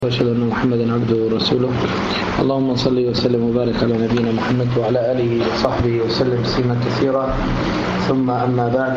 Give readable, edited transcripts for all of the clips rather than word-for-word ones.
وأشهد أن محمدا عبده ورسوله. اللهم صل وسلم وبارك على نبينا محمد وعلى آله وصحبه وسلم تسليما كثيرا. ثم أما بعد،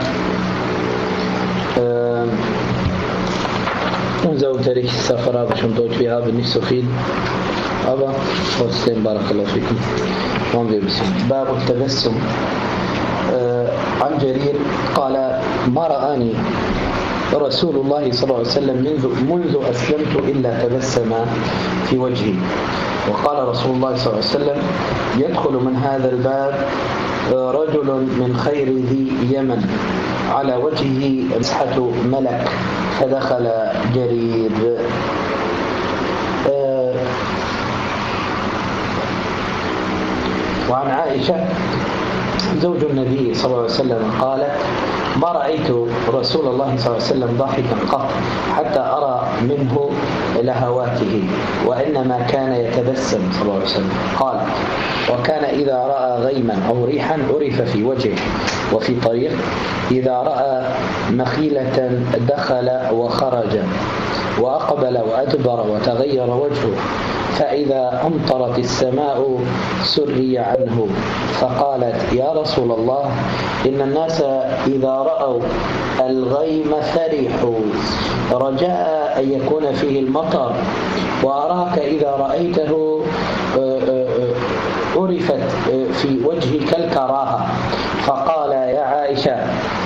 نزود تاريخ السفر باش نضوج فيها بالنسوفين أبا وسلم بارك الله فيكم. باب التبسم. عن جرير قال: ما رآني رسول الله صلى الله عليه وسلم منذ أسلمت إلا تبسم في وجهي. وقال رسول الله صلى الله عليه وسلم: يدخل من هذا الباب رجل من خير ذي يمن على وجهه مسحة ملك. فدخل جرير. وعن عائشة زوج النبي صلى الله عليه وسلم قالت: ما رأيت رسول الله صلى الله عليه وسلم ضاحكا قط حتى أرى منه لهواته، وإنما كان يتبسم صلى الله عليه وسلم. قال: وكان إذا رأى غيما أو ريحا عرف في وجهه وفي طريق، إذا رأى مخيلة دخل وخرج وأقبل وأدبر وتغير وجهه، فإذا أمطرت السماء سري عنه. فقالت: يا رسول الله، إن الناس إذا رأوا الغيم فرحوا رجاء أن يكون فيه المطر، وأراك إذا رأيته عرفت في وجهك الكراهة. فقال: يا عائشة،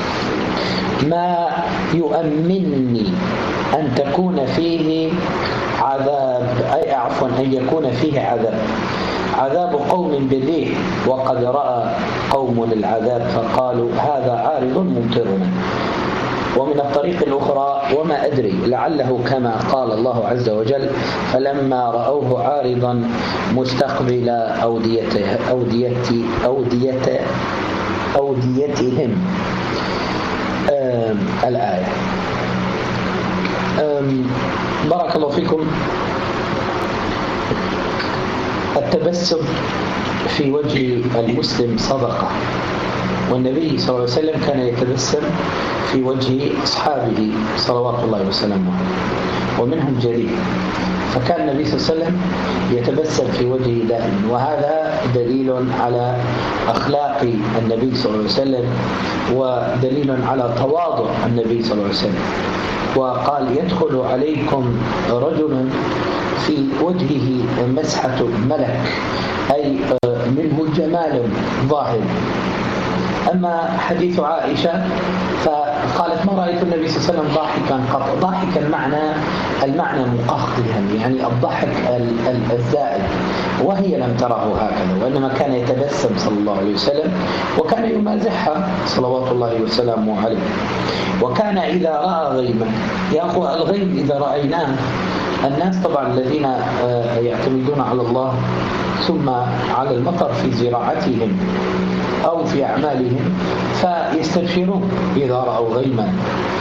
ما يؤمنني أن تكون فيه عذاب، أي عفوا أن يكون فيه عذاب قوم بالريح وقد رأى قوم العذاب فقالوا: هذا عارض ممطرنا. ومن الطريق الأخرى: وما أدري لعله كما قال الله عز وجل: فلما رأوه عارضا مستقبل أوديتهم. الآية. بارك الله فيكم. التبسم في وجه المسلم صدقة، والنبي صلى الله عليه وسلم كان يتبسم في وجه أصحابه صلوات الله وسلامه، ومنهم جرير. فكان النبي صلى الله عليه وسلم يتبسم في وجهه دائما، وهذا دليل على أخلاق النبي صلى الله عليه وسلم، ودليل على تواضع النبي صلى الله عليه وسلم. وقال: يدخل عليكم رجل في وجهه مسحة ملك، أي منه جمال ظاهر. أما حديث عائشة فقالت: ما رأيت النبي صلى الله عليه وسلم ضاحكا قط. ضاحكا المعنى مقهقها، يعني الضحك الزائد، وهي لم تره هكذا، وإنما كان يتبسم صلى الله عليه وسلم، وكان يمازحها صلوات الله وسلامه عليه. وكان إذا رأى غيما، يا أخوة الغيم إذا رأيناه، الناس طبعا الذين يعتمدون على الله ثم على المطر في زراعتهم أو في أعمالهم فيستبشرون إذا رأوا غيما،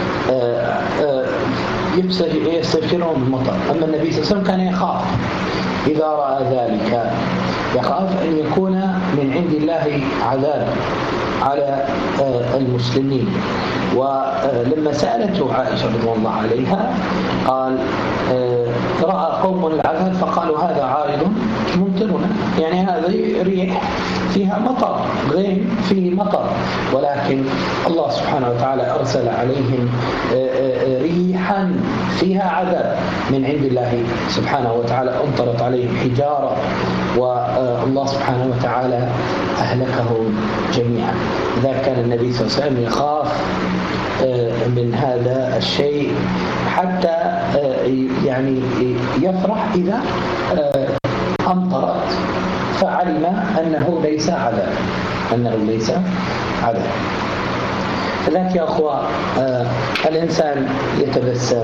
يستبشرون بالمطر. أما النبي صلى الله عليه وسلم كان يخاف إذا رأى ذلك، يخاف أن يكون من عند الله عذاب على المسلمين. ولما سألته عائشة رضي الله عنها قال: رأى قوم العذاب فقالوا: هذا عارض ممطرنا، يعني هذه ريح فيها مطر، غيم فيه مطر، ولكن الله سبحانه وتعالى أرسل عليهم ريحا فيها عذاب من عند الله سبحانه وتعالى، أمطرت عليهم حجارة، والله سبحانه وتعالى أهلكهم جميعا. إذا كان النبي صلى الله عليه وسلم يخاف من هذا الشيء حتى يعني يفرح إذا أمطرت، فعلم أنه ليس عذاب، لذلك يا أخوة الإنسان يتبسم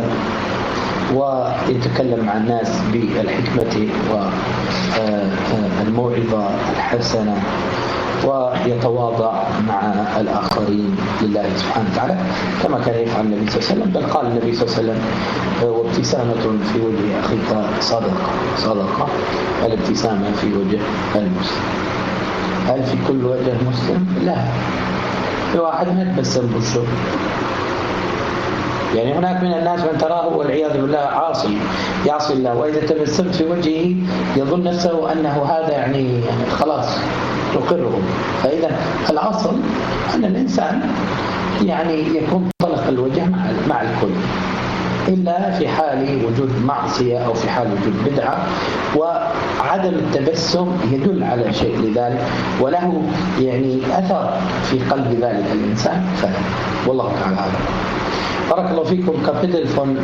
ويتكلم مع الناس بالحكمة والموعظة الحسنة، ويتواضع مع الآخرين لله سبحانه وتعالى كما كان يفعل النبي صلى الله عليه وسلم. بل قال النبي صلى الله عليه وسلم: وابتسامة في وجه أخيك صدقة. الابتسامة في وجه المسلم. هل في كل وجه مسلم؟ لا، في واحد ما يتبسم بالشغل، يعني هناك من الناس من تراه والعياذ بالله عاصي يعصي الله، وإذا تبسمت في وجهه يظن نفسه أنه هذا يعني خلاص تقره. فإذا الأصل أن الإنسان يعني يكون طلق الوجه مع الكل، إلا في حال وجود معصية أو في حال وجود بدعة، وعدم التبسم يدل على شيء لذلك وله يعني أثر في قلب ذلك الإنسان، والله تعالى أعلم. بارك الله فيكم. Kapitel von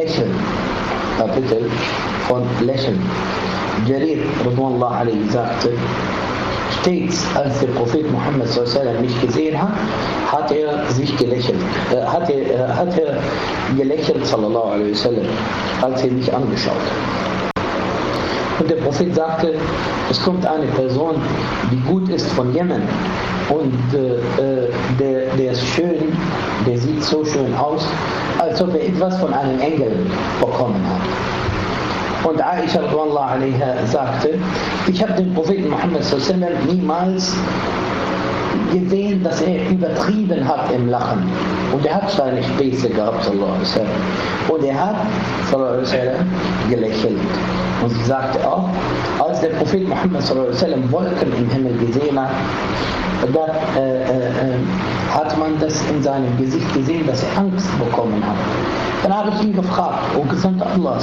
Lächeln. Jarir radhiyallahu anhu sagte, stets als der Prophet Muhammad sallallahu alaihi wasallam mich gesehen hat sich gelächelt. Hat er gelächelt sallallahu alaihi wasallam, als er mich angeschaut hat. Und der Prophet sagte, es kommt eine Person, die gut ist von Jemen und der ist schön, der sieht so schön aus, als ob er etwas von einem Engel bekommen hat. Und Aisha radhiyallahu anha sagte, ich habe den Propheten Muhammad sallallahu alaihi wasallam niemals gesehen, dass er übertrieben hat im Lachen. Und er hat seine Späße gehabt, sallallahu alaihi wasallam. Und er hat, sallallahu alaihi wasallam, gelächelt. Und sie sagte auch, als der Prophet Muhammad sallallahu alaihi wasallam Wolken im Himmel gesehen hat, da hat man das in seinem Gesicht gesehen, dass er Angst bekommen hat. Dann habe ich ihn gefragt, O Gesandter Allahs,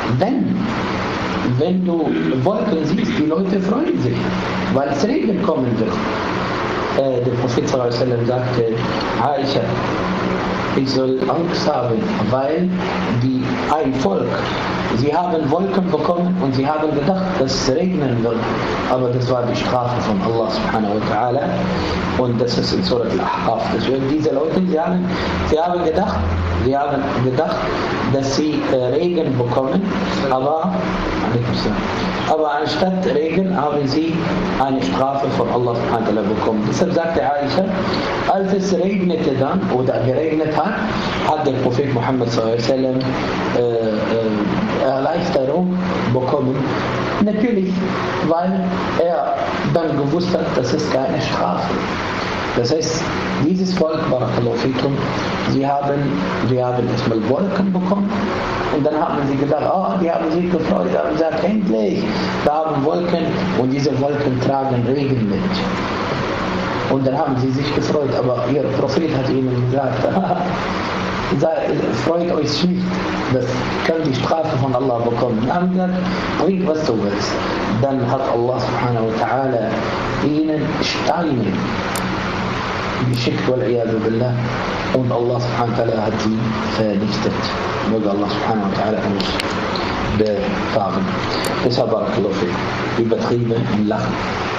wenn du Wolken siehst, die Leute freuen sich, weil es Regen kommen wird. Der Prophet sallallahu alaihi wasallam sagte, Aisha, ich soll Angst haben, weil ein Volk, sie haben Wolken bekommen und sie haben gedacht, dass es regnen wird, aber das war die Strafe von Allah subhanahu wa ta'ala, und das ist in Surah Al-Ahqaf. Deswegen diese Leute, sie haben gedacht, dass sie Regen bekommen, aber anstatt Regen haben sie eine Strafe von Allah subhanahu wa ta'ala bekommen. Deshalb sagte Aisha, als es regnete dann oder geregnet hat der Prophet Muhammad sallallahu alaihi wasallam Erleichterung bekommen. Natürlich, weil er dann gewusst hat, das ist keine Strafe. Das heißt, dieses Volk, barakallahu fikum, sie haben erstmal Wolken bekommen und dann haben sie gedacht, die haben sich gefreut, haben gesagt, endlich, wir haben Wolken und diese Wolken tragen Regen mit. Und dann haben sie sich gefreut, aber ihr Prophet hat ihnen gesagt, freut euch nicht, das kann die Strafe von Allah bekommen. Sie haben gesagt, bring was du willst. Dann hat Allah subhanahu wa ta'ala ihnen Steine geschickt, wal-iyadu billah, und Allah subhanahu wa ta'ala hat sie vernichtet. Möge Allah subhanahu wa ta'ala uns bewahren. Deshalb barakallahu fikum, übertrieben im Lachen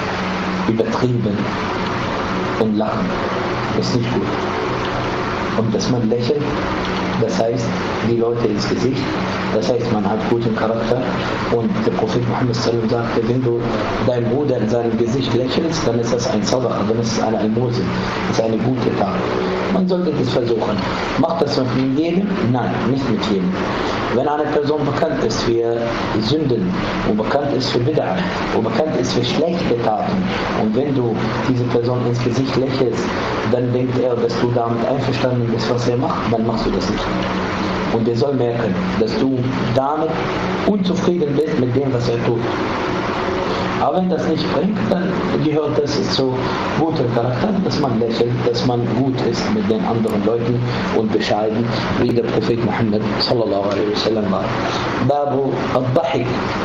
ist nicht gut. Und dass man lächelt, das heißt, die Leute ins Gesicht, das heißt, man hat guten Charakter. Und der Prophet Muhammad sallallahu alaihi wasallam sagte, wenn du deinem Bruder in seinem Gesicht lächelst, dann ist das ein Sadaqa, dann ist es eine Almose, das ist eine gute Tat. Man sollte das versuchen. Macht das mit jedem? Nein, nicht mit jedem. Wenn eine Person bekannt ist für Sünden und bekannt ist für Bid'ah und bekannt ist für schlechte Taten, und wenn du diese Person ins Gesicht lächelst, dann denkt er, dass du damit einverstanden bist, was er macht, dann machst du das nicht. Und er soll merken, dass du damit unzufrieden bist mit dem, was er tut. Aber wenn das nicht bringt, dann gehört das zu gutem Charakter, dass man lächelt, dass man gut ist mit den anderen Leuten und bescheiden, wie der Prophet Muhammad sallallahu alaihi wasallam war. Babu al-Dhahik.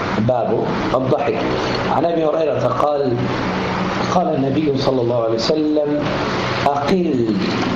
An Abi Hurairah قال النبي صلى الله عليه وسلم أقل،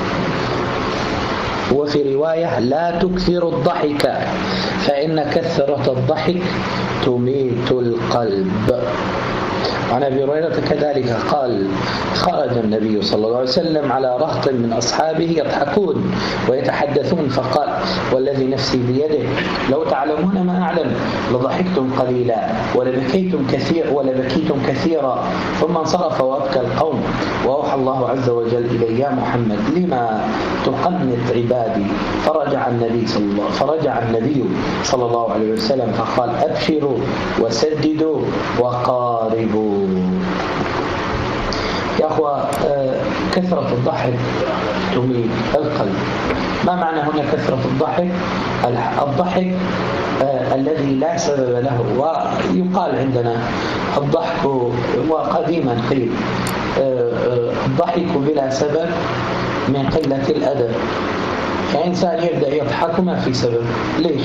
وفي رواية لا تكثر الضحك فإن كثرة الضحك تميت القلب. عن أبي هريرة كذلك قال خرج النبي صلى الله عليه وسلم على رهط من أصحابه يضحكون ويتحدثون فقال والذي نفسي بيده لو تعلمون ما أعلم لضحكتم قليلا ولبكيتم كثيرا. ثم انصرف وأبكى القوم وأوحى الله عز وجل إلي يا محمد لما تقنط عبادي. فرجع النبي صلى الله عليه وسلم فقال أبشروا وسددوا وقاربوا. يا أخوة، كثرة الضحك تميت القلب. ما معنى هنا كثرة الضحك؟ الضحك الذي لا سبب له. ويقال عندنا الضحك، وقديما قيل الضحك بلا سبب من قلة الأدب. يعني إنسان يبدأ يضحك وما في سبب. ليش؟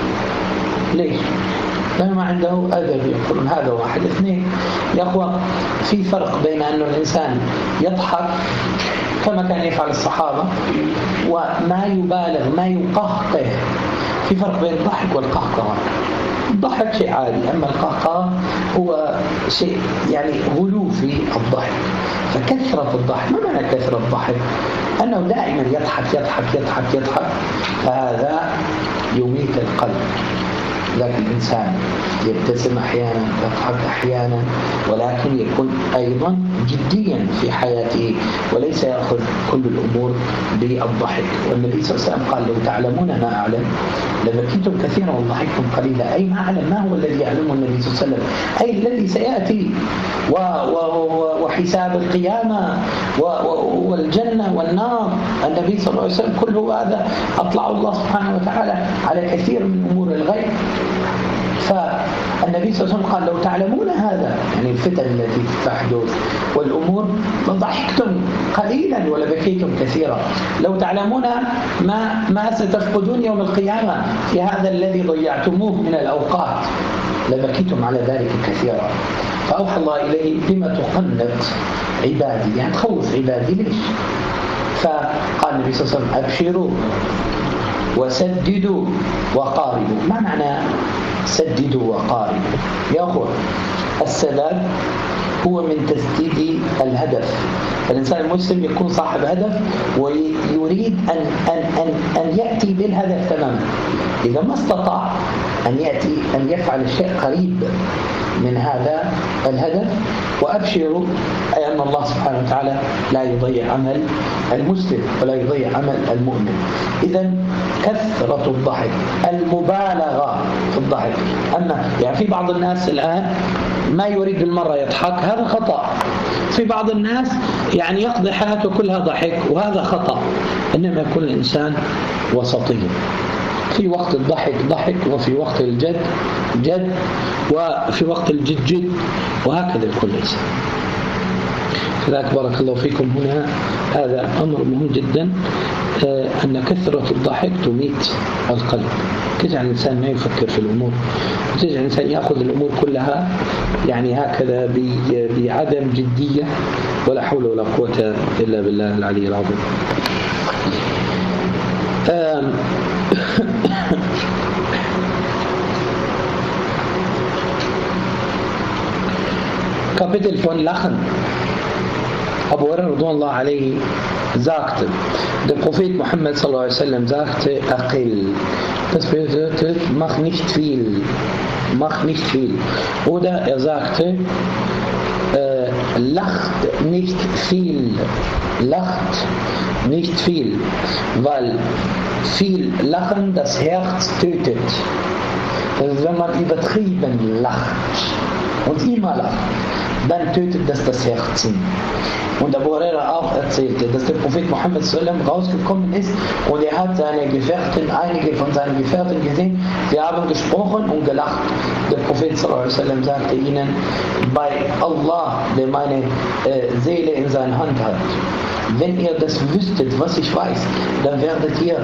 لأنه ما عنده أدب. يقولون هذا واحد. اثنين يا أخوة، في فرق بين أن الإنسان يضحك كما كان يفعل الصحابة وما يبالغ ما يقهقه. في فرق بين الضحك والقهقه. الضحك شيء عادي، أما القهقه هو شيء يعني غلو في الضحك. فكثرة الضحك، ما معنى كثرة الضحك؟ أنه دائما يضحك فهذا يميت القلب. لكن الإنسان يبتسم أحيانا، يضحك أحيانا، ولكن يكون أيضا جديا في حياته وليس يأخذ كل الأمور بالضحك. والنبي صلى الله عليه وسلم قال: لو تعلمون ما أعلم لبكيتم كثيرا وضحكتم قليلا. أي ما أعلم ما هو الذي يعلمه النبي صلى الله عليه وسلم، أي الذي سيأتي وحساب القيامة والجنة والنار. النبي صلى الله عليه وسلم كل هذا أطلع الله سبحانه وتعالى على كثير من أمور الغيب. فالنبي صلى الله عليه وسلم قال: لو تعلمون هذا، يعني الفتن التي تحدث والأمور، لضحكتم قليلا ولبكيتم كثيرا. لو تعلمون ما ستفقدون يوم القيامة في هذا الذي ضيعتموه من الأوقات لبكيتم على ذلك كثيرا. فأوحى الله إليه: بما تقنط عبادي، يعني تخوف عبادي. ليش؟ فقال النبي صلى الله عليه وسلم: أبشروا وسددوا وقاربوا. ما معنى سددوا وقاربوا؟ يا أخوة، السداد هو من تسديد الهدف. الإنسان المسلم يكون صاحب هدف ويريد أن يأتي بالهدف تماما. إذا ما استطاع أن يفعل الشيء قريب من هذا الهدف. وأبشروا أي أن الله سبحانه وتعالى لا يضيع عمل المسلم ولا يضيع عمل المؤمن. إذن كثرة الضحك، المبالغة في الضحك. أما يعني في بعض الناس الآن ما يريد بالمرة يضحك، هذا خطأ. في بعض الناس يعني يقضي حياته كلها ضحك، وهذا خطأ. إنما يكون الإنسان وسطي، في وقت الضحك ضحك، وفي وقت الجد جد، وفي وقت الجد جد، وهكذا يكون الإنسان. فذلك بارك الله فيكم. هنا هذا أمر مهم جدا، أن كثرة الضحك تميت القلب. تجعل الإنسان ما يفكر في الأمور، وتجعل الإنسان يأخذ الأمور كلها يعني هكذا بعدم جدية، ولا حول ولا قوة إلا بالله العلي العظيم. Kapitel von Lachen. Abu Hurairah radhiyallahu alayhi sagte, der Prophet Muhammad sallallahu alaihi wasallam sagte: Aqil. Das bedeutet, mach nicht viel. Oder er sagte, lacht nicht viel, weil viel Lachen das Herz tötet. Also wenn man übertrieben lacht und immer lacht, dann tötet das Herz. Und Abu Hurairah auch erzählte, dass der Prophet Muhammad sallam rausgekommen ist und er hat einige von seinen Gefährten gesehen, sie haben gesprochen und gelacht. Der Prophet sallam sagte ihnen: bei Allah, der meine Seele in seiner Hand hat, wenn ihr das wüsstet, was ich weiß, dann werdet ihr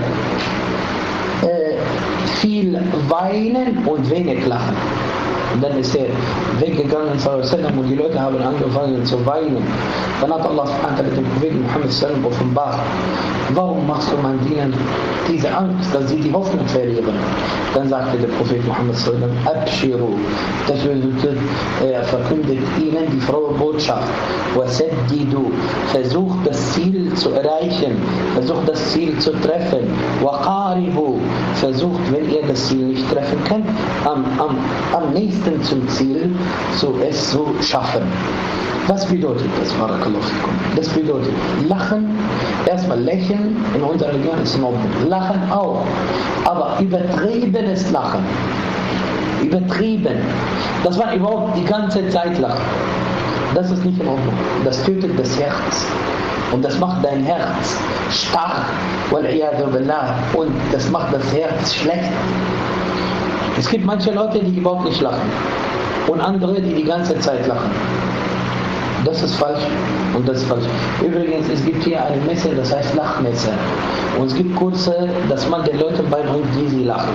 viel weinen und wenig lachen. Und dann ist er weggegangen und die Leute haben angefangen zu weinen. Dann hat Allah subhanahu wa ta'ala dem Propheten Muhammad sallam offenbart: warum machst du meinen Dienern diese Angst, dass sie die Hoffnung verlieren? Dann sagte der Prophet Muhammad sallam: Abshiru. Das bedeutet, er verkündet ihnen die frohe Botschaft. Wasaddidu. Versucht das Ziel zu erreichen, versucht das Ziel zu treffen. Waqaribu. Versucht, wenn ihr das Ziel nicht treffen könnt, am nächsten zum Ziel es zu schaffen. Was bedeutet das? Barakallahu fikum. Das bedeutet Lachen, erstmal Lächeln in unserer Religion ist in Ordnung. Lachen auch, aber übertriebenes Lachen. Übertrieben. Dass man überhaupt die ganze Zeit lacht. Das ist nicht in Ordnung. Das tötet das Herz. Und das macht dein Herz starr, wal'iyadu billah, und das macht das Herz schlecht. Es gibt manche Leute, die überhaupt nicht lachen und andere, die die ganze Zeit lachen. Das ist falsch und das ist falsch. Übrigens, es gibt hier eine Messe, das heißt Lachmesse. Und es gibt Kurse, dass man den Leuten beibringt, wie sie lachen.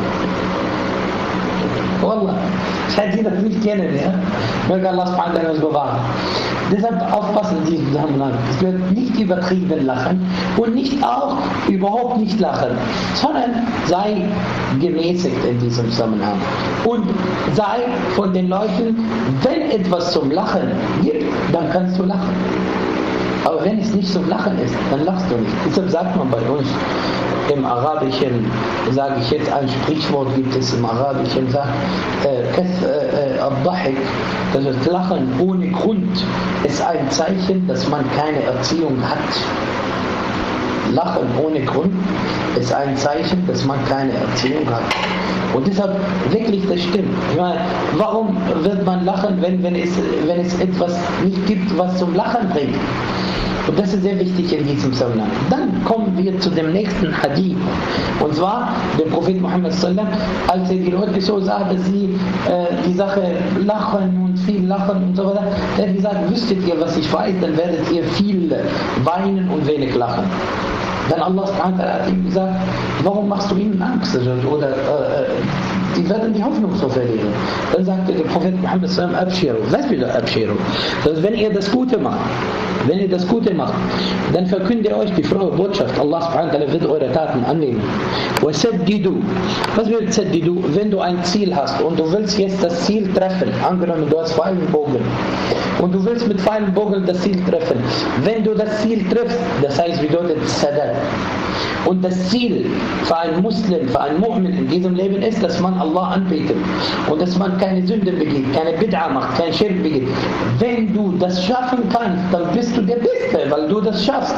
Wallah, ich hätte sie das nicht kennen, ja? Möge Allah subhanahu wa ta'ala uns bewahren. Deshalb aufpassen in diesem Zusammenhang. Es wird nicht übertrieben lachen und nicht auch überhaupt nicht lachen, sondern sei gemäßigt in diesem Zusammenhang. Und sei von den Leuten, wenn etwas zum Lachen gibt, dann kannst du lachen. Aber wenn es nicht zum Lachen ist, dann lachst du nicht. Deshalb sagt man bei uns im Arabischen, sage ich jetzt ein Sprichwort, gibt es im Arabischen, sagt Al-Dahik, das ist Lachen ohne Grund, ist ein Zeichen, dass man keine Erziehung hat. Lachen ohne Grund ist ein Zeichen, dass man keine Erziehung hat. Und deshalb, wirklich, das stimmt. Ich meine, warum wird man lachen, wenn es etwas nicht gibt, was zum Lachen bringt? Und das ist sehr wichtig in diesem Zusammenhang. Dann kommen wir zu dem nächsten Hadith. Und zwar, der Prophet Muhammad sallam, als er die Leute so sah, dass sie die Sache lachen und viel lachen und so weiter, der hat gesagt, wüsstet ihr, was ich weiß, dann werdet ihr viel weinen und wenig lachen. Dann Allah subhanahu wa ta'ala hat ihm gesagt, warum machst du ihnen Angst? Oder die werden die Hoffnung so verlieren. Dann sagte der Prophet Muhammad sallam, Abshiru. Was bedeutet Abshiru? Das heißt, wenn ihr das Gute macht, dann verkünde euch die frohe Botschaft. Allah subhanahu wa ta'ala wird eure Taten annehmen. وَسَدِّدُوا. Was bedeutet Saddidu? Wenn du ein Ziel hast und du willst jetzt das Ziel treffen, angenommen du hast Pfeilenbogen und du willst mit Pfeilenbogen das Ziel treffen. Wenn du das Ziel triffst, das heißt bedeutet Sadat. Und das Ziel für einen Muslim, für einen Mu'min in diesem Leben ist, dass man Allah anbetet und dass man keine Sünde begeht, keine Bid'a macht, kein Schirk begeht. Wenn du das schaffen kannst, dann bist du der Beste, weil du das schaffst.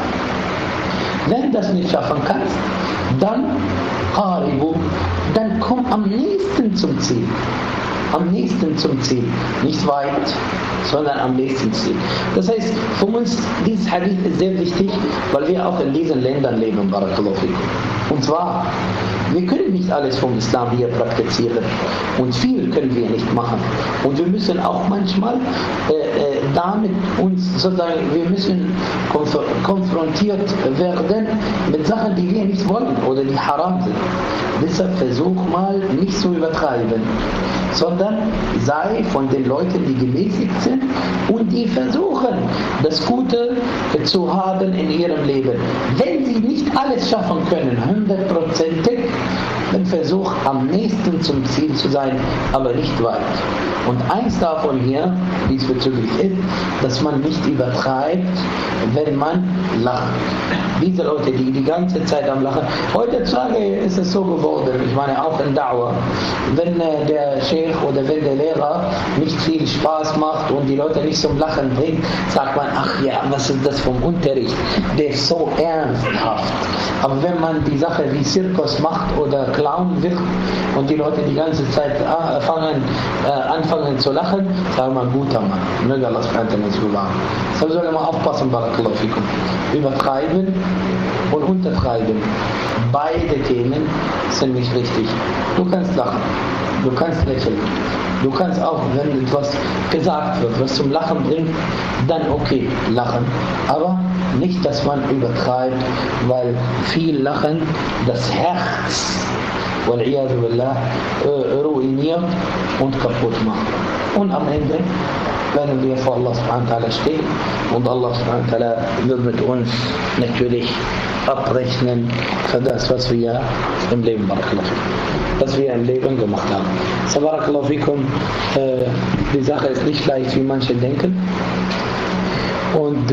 Wenn du das nicht schaffen kannst, dann qaribu, dann komm am nächsten zum Ziel. Am nächsten zum Ziel. Nicht weit, sondern am nächsten Ziel. Das heißt, für uns, dieses Hadith ist sehr wichtig, weil wir auch in diesen Ländern leben, Barakallahu fikum. Und zwar, wir können nicht alles vom Islam hier praktizieren und viel können wir nicht machen. Und wir müssen auch manchmal damit uns sozusagen, wir müssen konfrontiert werden mit Sachen, die wir nicht wollen oder die haram sind. Deshalb versuch mal nicht zu übertreiben, sondern sei von den Leuten, die gemäßigt sind und die versuchen, das Gute zu haben in ihrem Leben. Wenn sie nicht alles schaffen können, 100%ig, dann versuch am nächsten zum Ziel zu sein, aber nicht weit. Und eins davon hier diesbezüglich ist, dass man nicht übertreibt, wenn man lacht. Diese Leute, die die ganze Zeit am Lachen, heutzutage ist es so geworden, ich meine auch in Da'wah, wenn der Sheikh oder wenn der Lehrer nicht viel Spaß macht und die Leute nicht zum Lachen bringt, sagt man, ach ja, was ist das vom Unterricht? Der ist so ernsthaft. Aber wenn man die Sache wie Zirkus macht oder Clown wird und die Leute die ganze Zeit anfangen zu lachen, sagt man, guter Mann. Möge Allah subhanahu wa ta'ala uns bewahren. Deshalb soll man aufpassen, Barakallahu fikum. Übertreiben und untertreiben. Beide Themen sind nicht richtig. Du kannst lachen, du kannst lächeln. Du kannst auch, wenn etwas gesagt wird, was zum Lachen bringt, dann okay, lachen. Aber nicht, dass man übertreibt, weil viel Lachen das Herz, wal'iyadu billah, ruiniert und kaputt macht. Und am Ende werden wir vor Allah subhanahu wa ta'ala stehen und Allah subhanahu wa ta'ala wird mit uns natürlich abrechnen für das, was wir im Leben gemacht haben. So, barakallahu fikum, die Sache ist nicht leicht, wie manche denken. Und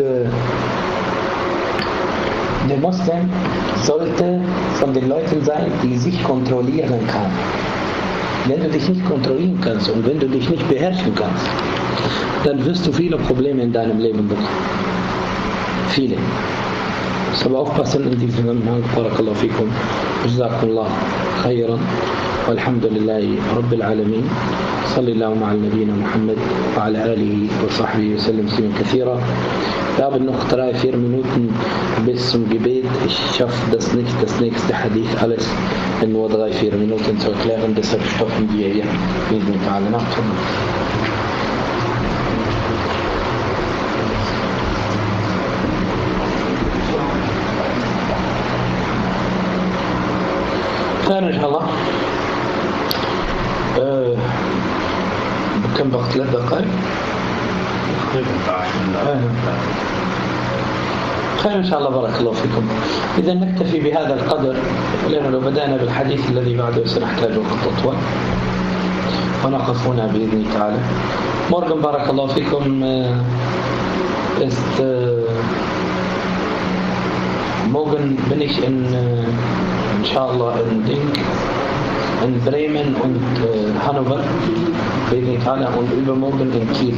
der Muslim sollte von den Leuten sein, die sich kontrollieren kann. Wenn du dich nicht kontrollieren kannst und wenn du dich nicht beherrschen kannst, dann wirst du viele Probleme in deinem Leben bekommen. Viele. Aber aufpassen in diesem Zusammenhang. Barakallahu fikum. Jazakumullah khairan. والحمد لله رب العالمين. صلى الله على نبينا محمد وعلى آله وصحبه وسلم تسليما كثيرا. Wir haben noch 3-4 Minuten bis zum Gebet. Ich schaffe das nicht, das nächste Hadith alles in nur 3-4 Minuten zu erklären. Deshalb stoppen wir hier mit alle Nacht. خير إن شاء الله. كم وقت 3 دقائق؟ خير إن شاء الله. بارك الله فيكم. إذا نكتفي بهذا القدر، لأنه لو بدأنا بالحديث الذي بعده سنحتاج وقت أطول، ونقف هنا بإذن الله تعالى. Morgen بارك الله فيكم morgen bin ich inshallah in Bremen und Hannover und übermorgen in Kiel.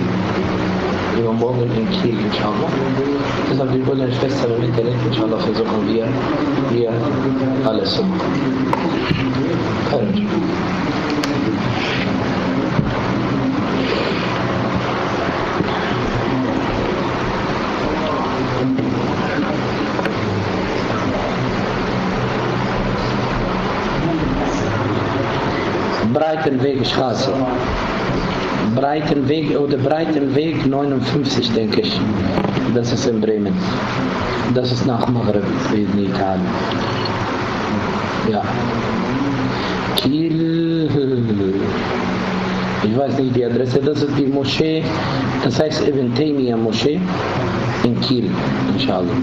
Inshallah. Deshalb die Brüder und Schwestern im Internet, inshallah, versuchen wir hier alles zu machen. Breitenwegstraße. Breitenweg oder Breitenweg 59, denke ich. Das ist in Bremen. Das ist nach Maghreb in Italien. Ja. Kiel. Ich weiß nicht die Adresse. Das ist die Moschee. Das heißt Ibn Taymiyyah Moschee in Kiel, inshallah.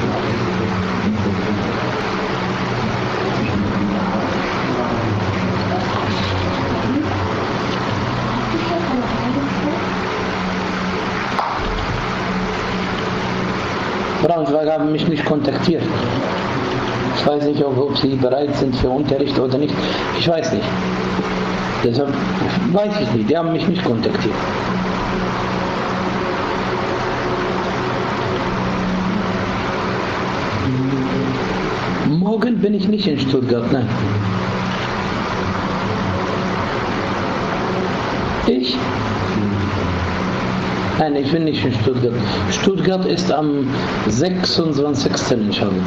Braunschweig haben mich nicht kontaktiert. Ich weiß nicht, ob sie bereit sind für Unterricht oder nicht. Ich weiß nicht. Deshalb weiß ich nicht. Die haben mich nicht kontaktiert. Morgen bin ich nicht in Stuttgart, nein. Ich? Nein, ich bin nicht in Stuttgart. Stuttgart ist am 26. inshallah.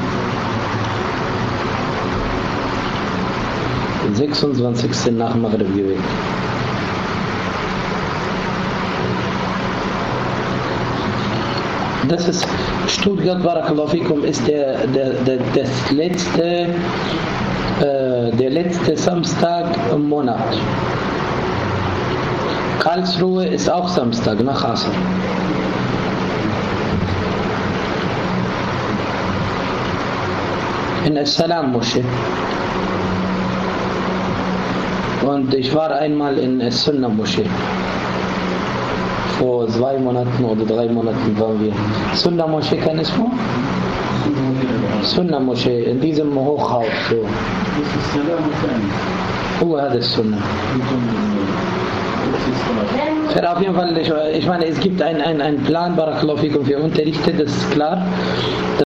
26. nach Maghreb gewesen. Das ist Stuttgart, Barakallahu fikum, ist der letzte Samstag im Monat. Karlsruhe ist auch Samstag nach Asr. In As-Salam Moschee. Und ich war einmal in As-Sunnah Moschee. Vor 2 Monaten oder 3 Monaten waren wir. Sunnah Moschee, kann es vor? Sunnah Moschee, in diesem Hochhaus. So. هذا السنة. Auf jeden Fall, ich meine, es gibt einen Plan, Barakallahu fikum, für Unterrichte, das ist klar.